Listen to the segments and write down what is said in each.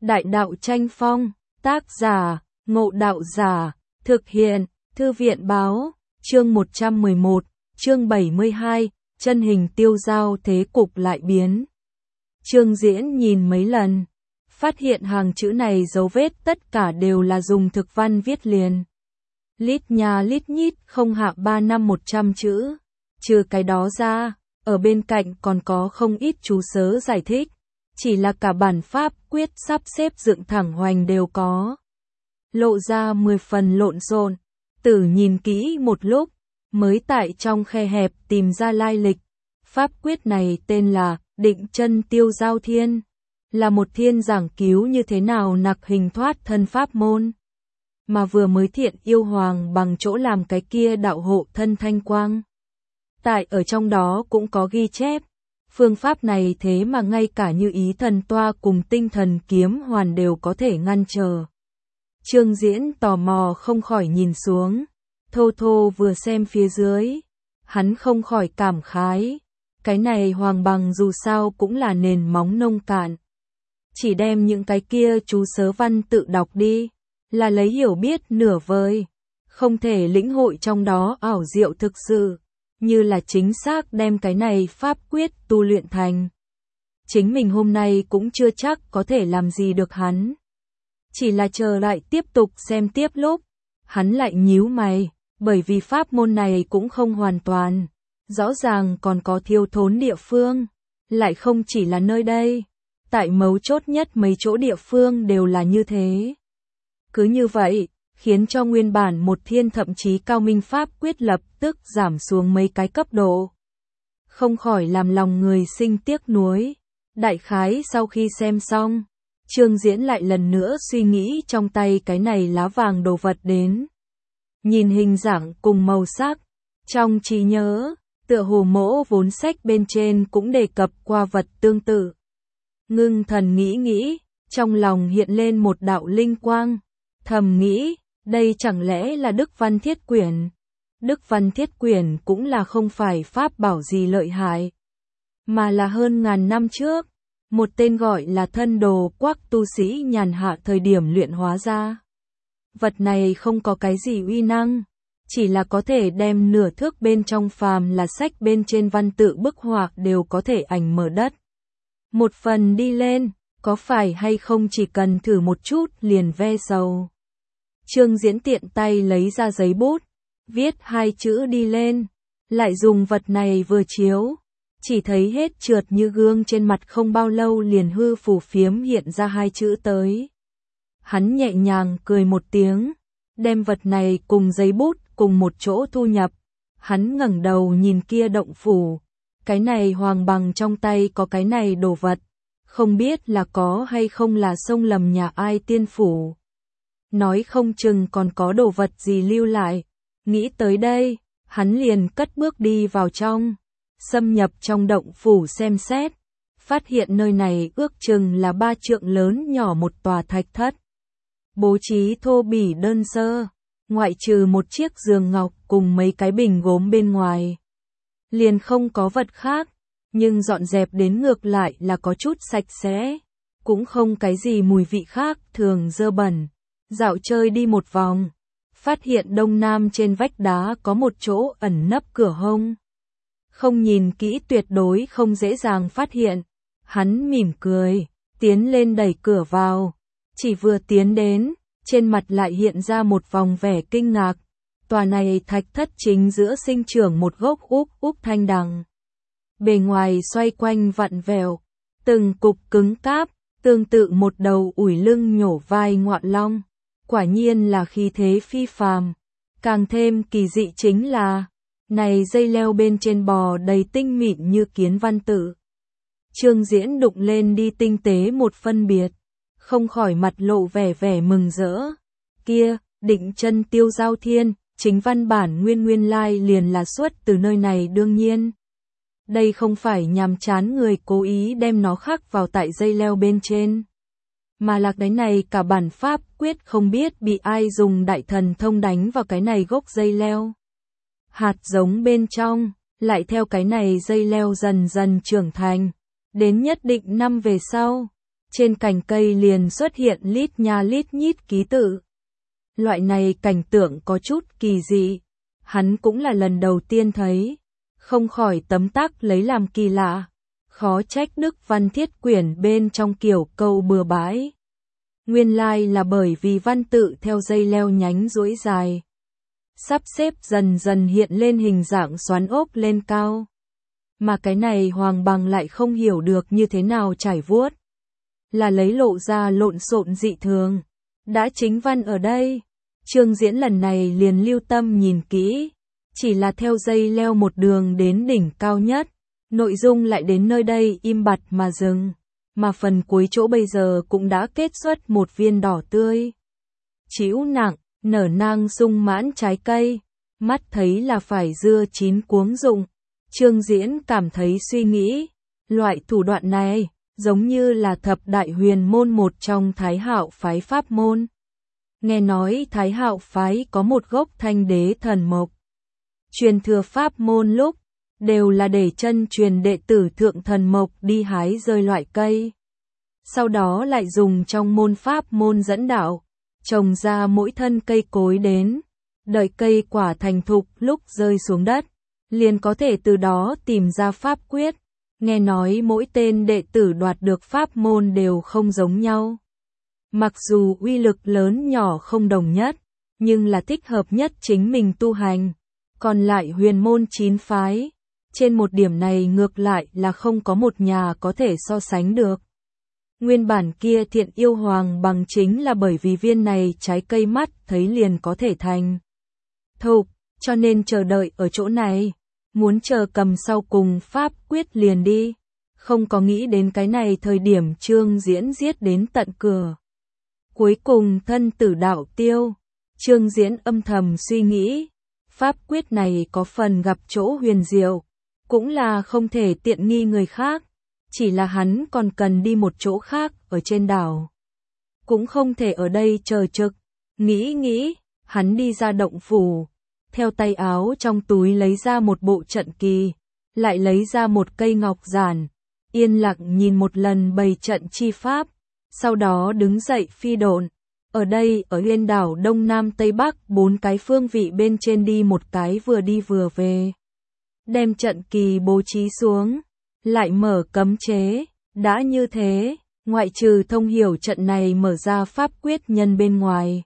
Đại đạo tranh phong, tác giả, Ngộ Đạo Giả, thực hiện, Thư viện báo, chương 111, chương 72, chân hình tiêu dao thế cục lại biến. Trương Diễn nhìn mấy lần, phát hiện hàng chữ này dấu vết tất cả đều là dùng thực văn viết liền. Lít nha lít nhít không hạ 3 năm 100 chữ. Trừ cái đó ra, ở bên cạnh còn có không ít chú sớ giải thích. Chỉ là cả bản pháp quyết sắp xếp dựng thẳng hoành đều có. Lộ ra 10 phần lộn xộn. Tử nhìn kỹ một lúc, mới tại trong khe hẹp tìm ra lai lịch. Pháp quyết này tên là Định Chân Tiêu Giao Thiên, là một thiên giảng cứu như thế nào nặc hình thoát thân pháp môn. Mà vừa mới thiện yêu hoàng bằng chỗ làm cái kia đạo hộ thân thanh quang. Tại ở trong đó cũng có ghi chép. Phương pháp này thế mà ngay cả như ý thần toa cùng tinh thần kiếm hoàn đều có thể ngăn trở. Trương Diễn tò mò không khỏi nhìn xuống. Thô thô vừa xem phía dưới. Hắn không khỏi cảm khái. Cái này hoàng bằng dù sao cũng là nền móng nông cạn. Chỉ đem những cái kia chú sớ văn tự đọc đi. Là lấy hiểu biết nửa vời. Không thể lĩnh hội trong đó ảo diệu thực sự. Như là chính xác đem cái này pháp quyết tu luyện thành. Chính mình hôm nay cũng chưa chắc có thể làm gì được hắn. Chỉ là chờ lại tiếp tục xem tiếp lúc. Hắn lại nhíu mày, bởi vì pháp môn này cũng không hoàn toàn. Rõ ràng còn có thiếu thốn địa phương. Lại không chỉ là nơi đây. Tại mấu chốt nhất mấy chỗ địa phương đều là như thế. Cứ như vậy, khiến cho nguyên bản một thiên thậm chí cao minh pháp quyết lập tức giảm xuống mấy cái cấp độ. Không khỏi làm lòng người sinh tiếc nuối. Đại khái sau khi xem xong, Trương Diễn lại lần nữa suy nghĩ trong tay cái này lá vàng đồ vật đến. Nhìn hình dạng cùng màu sắc, trong trí nhớ, tựa hồ mỗ vốn sách bên trên cũng đề cập qua vật tương tự. Ngưng thần nghĩ, trong lòng hiện lên một đạo linh quang, thầm nghĩ, đây chẳng lẽ là Đức Văn Thiết Quyển? Đức Văn Thiết Quyển cũng là không phải pháp bảo gì lợi hại, mà là hơn ngàn năm trước, một tên gọi là thân đồ quắc tu sĩ nhàn hạ thời điểm luyện hóa ra. Vật này không có cái gì uy năng, chỉ là có thể đem nửa thước bên trong phàm là sách bên trên văn tự bức họa đều có thể ảnh mở đất. Một phần đi lên, có phải hay không chỉ cần thử một chút liền ve sầu. Trương Diễn tiện tay lấy ra giấy bút, viết hai chữ đi lên, lại dùng vật này vừa chiếu, chỉ thấy hết trượt như gương trên mặt không bao lâu liền hư phù phiếm hiện ra hai chữ tới. Hắn nhẹ nhàng cười một tiếng, đem vật này cùng giấy bút cùng một chỗ thu nhập, hắn ngẩng đầu nhìn kia động phủ, cái này hoàng bằng trong tay có cái này đồ vật, không biết là có hay không là xông lầm nhà ai tiên phủ. Nói không chừng còn có đồ vật gì lưu lại. Nghĩ tới đây, hắn liền cất bước đi vào trong, xâm nhập trong động phủ xem xét, phát hiện nơi này ước chừng là 3 trượng lớn nhỏ một tòa thạch thất. Bố trí thô bỉ đơn sơ, ngoại trừ một chiếc giường ngọc cùng mấy cái bình gốm bên ngoài. Liền không có vật khác, nhưng dọn dẹp đến ngược lại là có chút sạch sẽ, cũng không cái gì mùi vị khác thường dơ bẩn. Dạo chơi đi một vòng, phát hiện đông nam trên vách đá có một chỗ ẩn nấp cửa hông. Không nhìn kỹ tuyệt đối không dễ dàng phát hiện. Hắn mỉm cười, tiến lên đẩy cửa vào. Chỉ vừa tiến đến, trên mặt lại hiện ra một vòng vẻ kinh ngạc. Tòa này thạch thất chính giữa sinh trưởng một gốc úp thanh đằng. Bề ngoài xoay quanh vặn vẹo, từng cục cứng cáp, tương tự một đầu ủi lưng nhổ vai ngoạn long. Quả nhiên là khí thế phi phàm. Càng thêm kỳ dị chính là, này dây leo bên trên bò đầy tinh mịn như kiến văn tự. Trương Diễn đụng lên đi tinh tế một phân biệt, không khỏi mặt lộ vẻ mừng rỡ. Kia, Định Chân Tiêu Giao Thiên, chính văn bản nguyên lai liền là xuất từ nơi này đương nhiên. Đây không phải nhàm chán người cố ý đem nó khắc vào tại dây leo bên trên. Mà là cái này cả bản pháp quyết không biết bị ai dùng đại thần thông đánh vào cái này gốc dây leo. Hạt giống bên trong, lại theo cái này dây leo dần dần trưởng thành, đến nhất định năm về sau, trên cành cây liền xuất hiện lít nha lít nhít ký tự. Loại này cảnh tượng có chút kỳ dị, hắn cũng là lần đầu tiên thấy, không khỏi tấm tắc lấy làm kỳ lạ, khó trách Đức Văn Thiết quyển bên trong kiểu câu bừa bãi. Nguyên lai là bởi vì văn tự theo dây leo nhánh duỗi dài, sắp xếp dần dần hiện lên hình dạng xoắn ốc lên cao. Mà cái này Hoàng Bằng lại không hiểu được như thế nào trải vuốt, là lấy lộ ra lộn xộn dị thường. Đã chính văn ở đây, Trương Diễn lần này liền lưu tâm nhìn kỹ, chỉ là theo dây leo một đường đến đỉnh cao nhất, nội dung lại đến nơi đây im bặt mà dừng, mà phần cuối chỗ bây giờ cũng đã kết xuất một viên đỏ tươi. Trĩu nặng, nở nang sung mãn trái cây, mắt thấy là phải dưa chín cuống rụng. Trương Diễn cảm thấy suy nghĩ, loại thủ đoạn này, giống như là thập đại huyền môn một trong Thái Hạo phái pháp môn. Nghe nói Thái Hạo phái có một gốc Thanh Đế thần mộc. Truyền thừa pháp môn lúc, đều là để chân truyền đệ tử thượng thần mộc đi hái rơi loại cây. Sau đó lại dùng trong môn pháp môn dẫn đạo, trồng ra mỗi thân cây cối đến, đợi cây quả thành thục lúc rơi xuống đất, liền có thể từ đó tìm ra pháp quyết. Nghe nói mỗi tên đệ tử đoạt được pháp môn đều không giống nhau. Mặc dù uy lực lớn nhỏ không đồng nhất, nhưng là thích hợp nhất chính mình tu hành. Còn lại huyền môn 9 phái, trên một điểm này ngược lại là không có một nhà có thể so sánh được. Nguyên bản kia Thiện Yêu Hoàng Bằng chính là bởi vì viên này trái cây mắt thấy liền có thể thành thục, cho nên chờ đợi ở chỗ này, muốn chờ cầm sau cùng pháp quyết liền đi, không có nghĩ đến cái này thời điểm Trương Diễn giết đến tận cửa. Cuối cùng thân tử đạo tiêu, Trương Diễn âm thầm suy nghĩ, pháp quyết này có phần gặp chỗ huyền diệu, cũng là không thể tiện nghi người khác, chỉ là hắn còn cần đi một chỗ khác ở trên đảo. Cũng không thể ở đây chờ trực, nghĩ, hắn đi ra động phủ, theo tay áo trong túi lấy ra một bộ trận kỳ, lại lấy ra một cây ngọc giản, yên lặng nhìn một lần bày trận chi pháp, sau đó đứng dậy phi độn. Ở đây, ở Yên đảo Đông Nam Tây Bắc 4 cái phương vị bên trên đi một cái vừa đi vừa về. Đem trận kỳ bố trí xuống, lại mở cấm chế, đã như thế, ngoại trừ thông hiểu trận này mở ra pháp quyết nhân bên ngoài.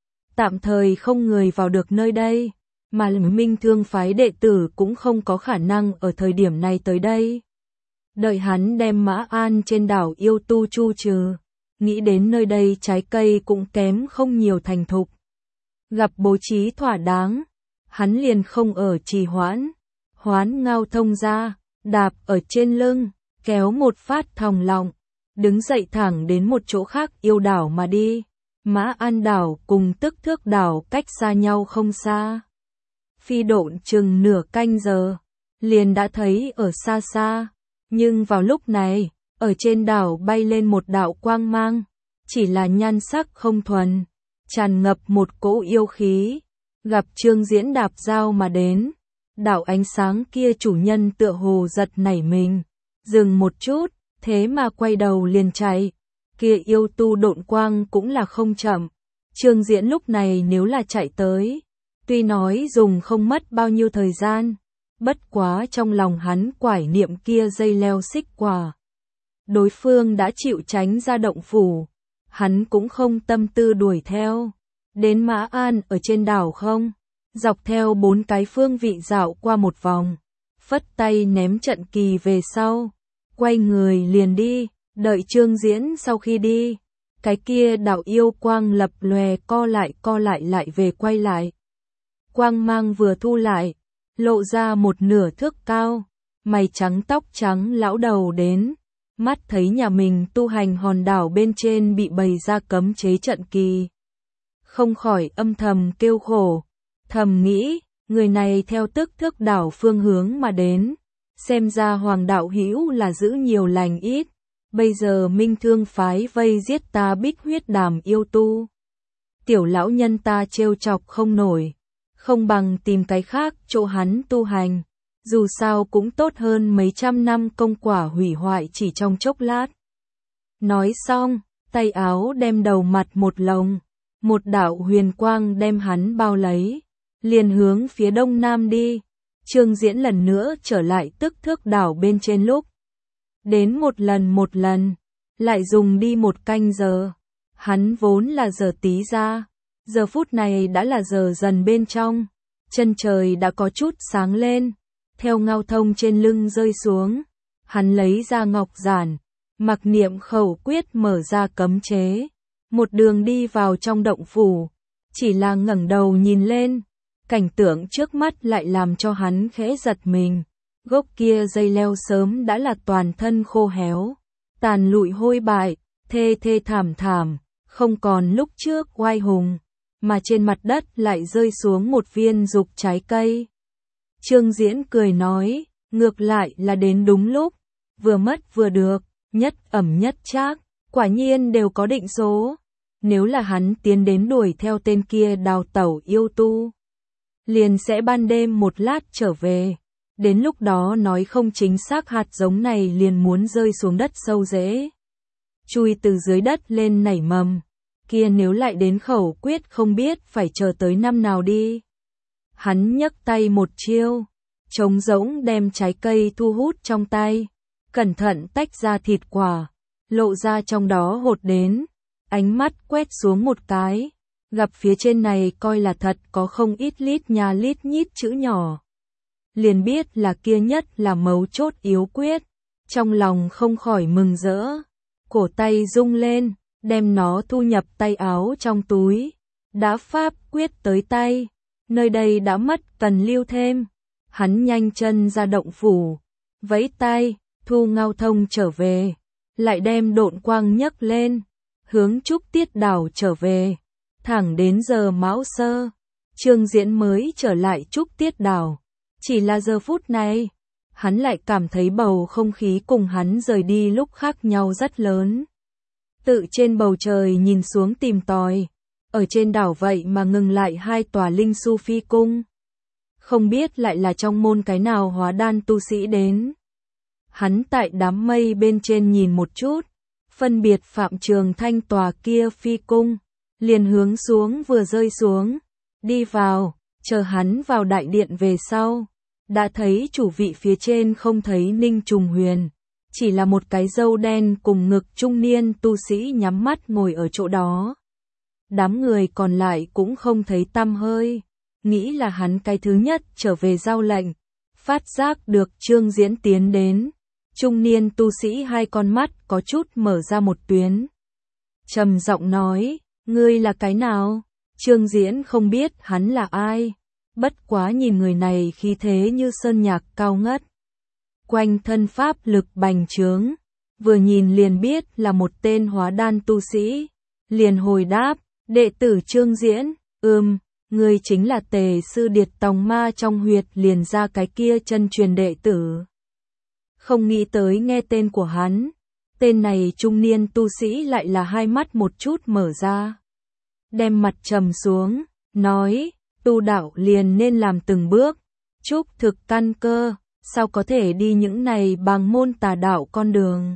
Tạm thời không người vào được nơi đây, mà Minh Thương phái đệ tử cũng không có khả năng ở thời điểm này tới đây. Đợi hắn đem Mã An trên đảo yêu tu chu trừ, nghĩ đến nơi đây trái cây cũng kém không nhiều thành thục. Gặp bố trí thỏa đáng, hắn liền không ở trì hoãn, hoán ngao thông ra, đạp ở trên lưng, kéo một phát thòng lọng, đứng dậy thẳng đến một chỗ khác yêu đảo mà đi. Mã An đảo cùng Tức Thước đảo cách xa nhau không xa. Phi độn chừng nửa canh giờ, liền đã thấy ở xa xa, nhưng vào lúc này, ở trên đảo bay lên một đạo quang mang, chỉ là nhan sắc không thuần, tràn ngập một cỗ yêu khí, gặp Trương Diễn đạp dao mà đến, đạo ánh sáng kia chủ nhân tựa hồ giật nảy mình, dừng một chút, thế mà quay đầu liền chạy, kia yêu tu độn quang cũng là không chậm, Trương Diễn lúc này nếu là chạy tới, tuy nói dùng không mất bao nhiêu thời gian, bất quá trong lòng hắn quải niệm kia dây leo xích quả. Đối phương đã chịu tránh ra động phủ, hắn cũng không tâm tư đuổi theo. Đến Mã An ở trên đảo không, dọc theo 4 cái phương vị dạo qua một vòng, phất tay ném trận kỳ về sau, quay người liền đi, đợi Trương Diễn sau khi đi, cái kia đạo yêu quang lập lòe co lại lại về quay lại. Quang mang vừa thu lại, lộ ra một nửa thước cao, mày trắng tóc trắng lão đầu đến, mắt thấy nhà mình tu hành hòn đảo bên trên bị bày ra cấm chế trận kỳ. Không khỏi âm thầm kêu khổ, thầm nghĩ, người này theo Tức Thước đảo phương hướng mà đến, xem ra Hoàng đạo hữu là giữ nhiều lành ít, bây giờ Minh Thương phái vây giết ta Bích Huyết Đàm yêu tu. Tiểu lão nhân ta trêu chọc không nổi, không bằng tìm cái khác chỗ hắn tu hành, dù sao cũng tốt hơn mấy trăm năm công quả hủy hoại chỉ trong chốc lát. Nói xong, tay áo đem đầu mặt một lồng, một đạo huyền quang đem hắn bao lấy, liền hướng phía đông nam đi. Trương Diễn lần nữa trở lại tức thước đảo bên trên lúc. Đến một lần, lại dùng đi 1 canh giờ. Hắn vốn là giờ tí ra, giờ phút này đã là giờ dần bên trong. Chân trời đã có chút sáng lên, theo ngao thông trên lưng rơi xuống. Hắn lấy ra ngọc giản, mặc niệm khẩu quyết mở ra cấm chế. Một đường đi vào trong động phủ, chỉ là ngẩng đầu nhìn lên. Cảnh tượng trước mắt lại làm cho hắn khẽ giật mình. Gốc kia dây leo sớm đã là toàn thân khô héo, tàn lụi hôi bại, thê thê thảm thảm, không còn lúc trước oai hùng, mà trên mặt đất lại rơi xuống một viên dục trái cây. Trương Diễn cười nói, ngược lại là đến đúng lúc, vừa mất vừa được, nhất ẩm nhất trác, quả nhiên đều có định số. Nếu là hắn tiến đến đuổi theo tên kia đào tẩu yêu tu, liền sẽ ban đêm một lát trở về. Đến lúc đó nói không chính xác hạt giống này liền muốn rơi xuống đất sâu rễ, chui từ dưới đất lên nảy mầm. Kia nếu lại đến khẩu quyết không biết phải chờ tới năm nào đi. Hắn nhấc tay một chiêu, trống rỗng đem trái cây thu hút trong tay, cẩn thận tách ra thịt quả, lộ ra trong đó hột đến, ánh mắt quét xuống một cái, gặp phía trên này coi là thật có không ít lít nha lít nhít chữ nhỏ. Liền biết là kia nhất là mấu chốt yếu quyết, trong lòng không khỏi mừng rỡ, cổ tay rung lên, đem nó thu nhập tay áo trong túi, đã pháp quyết tới tay, nơi đây đã mất cần lưu thêm. Hắn nhanh chân ra động phủ, vẫy tay, thu ngao thông trở về, lại đem độn quang nhấc lên, hướng Trúc Tiết đảo trở về, thẳng đến giờ Mão Sơ, Trương Diễn mới trở lại Trúc Tiết đảo. Chỉ là giờ phút này, hắn lại cảm thấy bầu không khí cùng hắn rời đi lúc khác nhau rất lớn. Tự trên bầu trời nhìn xuống tìm tòi, ở trên đảo vậy mà ngừng lại 2 tòa linh su phi cung. Không biết lại là trong môn cái nào hóa đan tu sĩ đến. Hắn tại đám mây bên trên nhìn một chút, phân biệt Phạm Trường Thanh tòa kia phi cung, liền hướng xuống vừa rơi xuống, đi vào. Chờ hắn vào đại điện về sau, đã thấy chủ vị phía trên không thấy Ninh Trùng Huyền, chỉ là một cái râu đen cùng ngực trung niên tu sĩ nhắm mắt ngồi ở chỗ đó. Đám người còn lại cũng không thấy tăm hơi, nghĩ là hắn cái thứ nhất trở về giao lệnh, phát giác được Trương Diễn tiến đến, trung niên tu sĩ 2 con mắt có chút mở ra một tuyến. Trầm giọng nói, ngươi là cái nào? Trương Diễn không biết hắn là ai, bất quá nhìn người này khí thế như sơn nhạc cao ngất. Quanh thân pháp lực bành trướng, vừa nhìn liền biết là một tên hóa đan tu sĩ, liền hồi đáp, đệ tử Trương Diễn, ngươi chính là Tề sư Điệt Tòng Ma trong huyệt liền ra cái kia chân truyền đệ tử. Không nghĩ tới nghe tên của hắn, tên này trung niên tu sĩ lại là 2 mắt một chút mở ra, đem mặt trầm xuống, nói, tu đạo liền nên làm từng bước, trúc thực căn cơ, sao có thể đi những này bằng môn tà đạo con đường.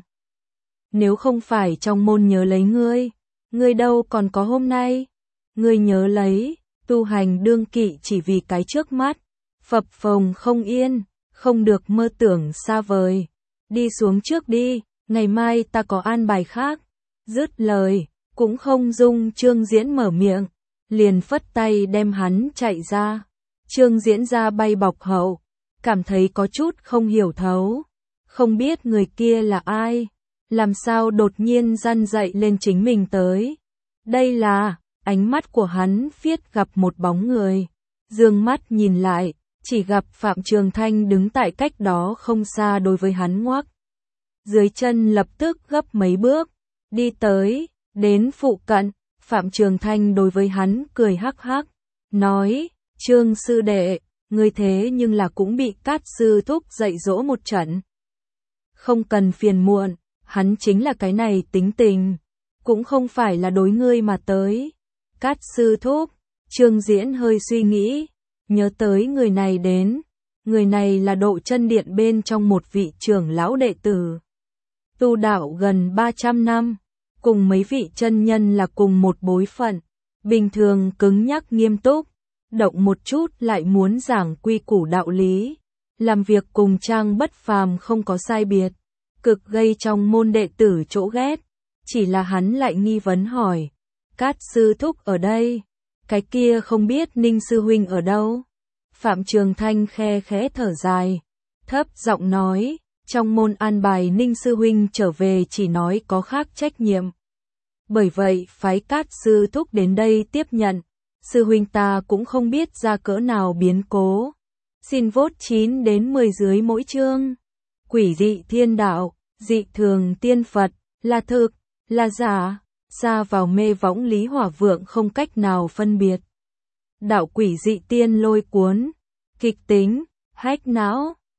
Nếu không phải trong môn nhớ lấy ngươi đâu còn có hôm nay. Ngươi nhớ lấy, tu hành đương kỵ chỉ vì cái trước mắt, phập phồng không yên, không được mơ tưởng xa vời. Đi xuống trước đi, ngày mai ta có an bài khác. Dứt lời, cũng không dung Trương Diễn mở miệng, liền phất tay đem hắn chạy ra. Trương Diễn ra bay bọc hậu, cảm thấy có chút không hiểu thấu, không biết người kia là ai, làm sao đột nhiên răn dậy lên chính mình tới. Đây là, ánh mắt của hắn phiết gặp một bóng người, dương mắt nhìn lại, chỉ gặp Phạm Trường Thanh đứng tại cách đó không xa đối với hắn ngoắc. Dưới chân lập tức gấp mấy bước, đi tới, đến phụ cận, Phạm Trường Thanh đối với hắn cười hắc hắc, nói, Trương sư đệ, ngươi thế nhưng là cũng bị Cát sư thúc dạy dỗ một trận. Không cần phiền muộn, hắn chính là cái này tính tình, cũng không phải là đối ngươi mà tới. Cát sư thúc, Trương Diễn hơi suy nghĩ, nhớ tới người này đến, người này là Độ Chân Điện bên trong một vị trưởng lão đệ tử. tu đạo gần 300 năm, cùng mấy vị chân nhân là cùng một bối phận, bình thường cứng nhắc nghiêm túc, động một chút lại muốn giảng quy củ đạo lý, làm việc cùng Trang Bất Phàm không có sai biệt, cực gây trong môn đệ tử chỗ ghét, chỉ là hắn lại nghi vấn hỏi, Cát sư thúc ở đây, cái kia không biết Ninh sư huynh ở đâu? Phạm Trường Thanh khe khẽ thở dài, thấp giọng nói, trong môn an bài Ninh sư huynh trở về chỉ nói có khác trách nhiệm. Bởi vậy phái Cát sư thúc đến đây tiếp nhận, sư huynh ta cũng không biết ra cỡ nào biến cố. Xin vote 9 đến 10 dưới mỗi chương. Quỷ dị thiên đạo, dị thường tiên Phật, là thực, là giả, xa vào mê võng Lý Hỏa Vượng không cách nào phân biệt. Đạo quỷ dị tiên lôi cuốn, kịch tính, hách não.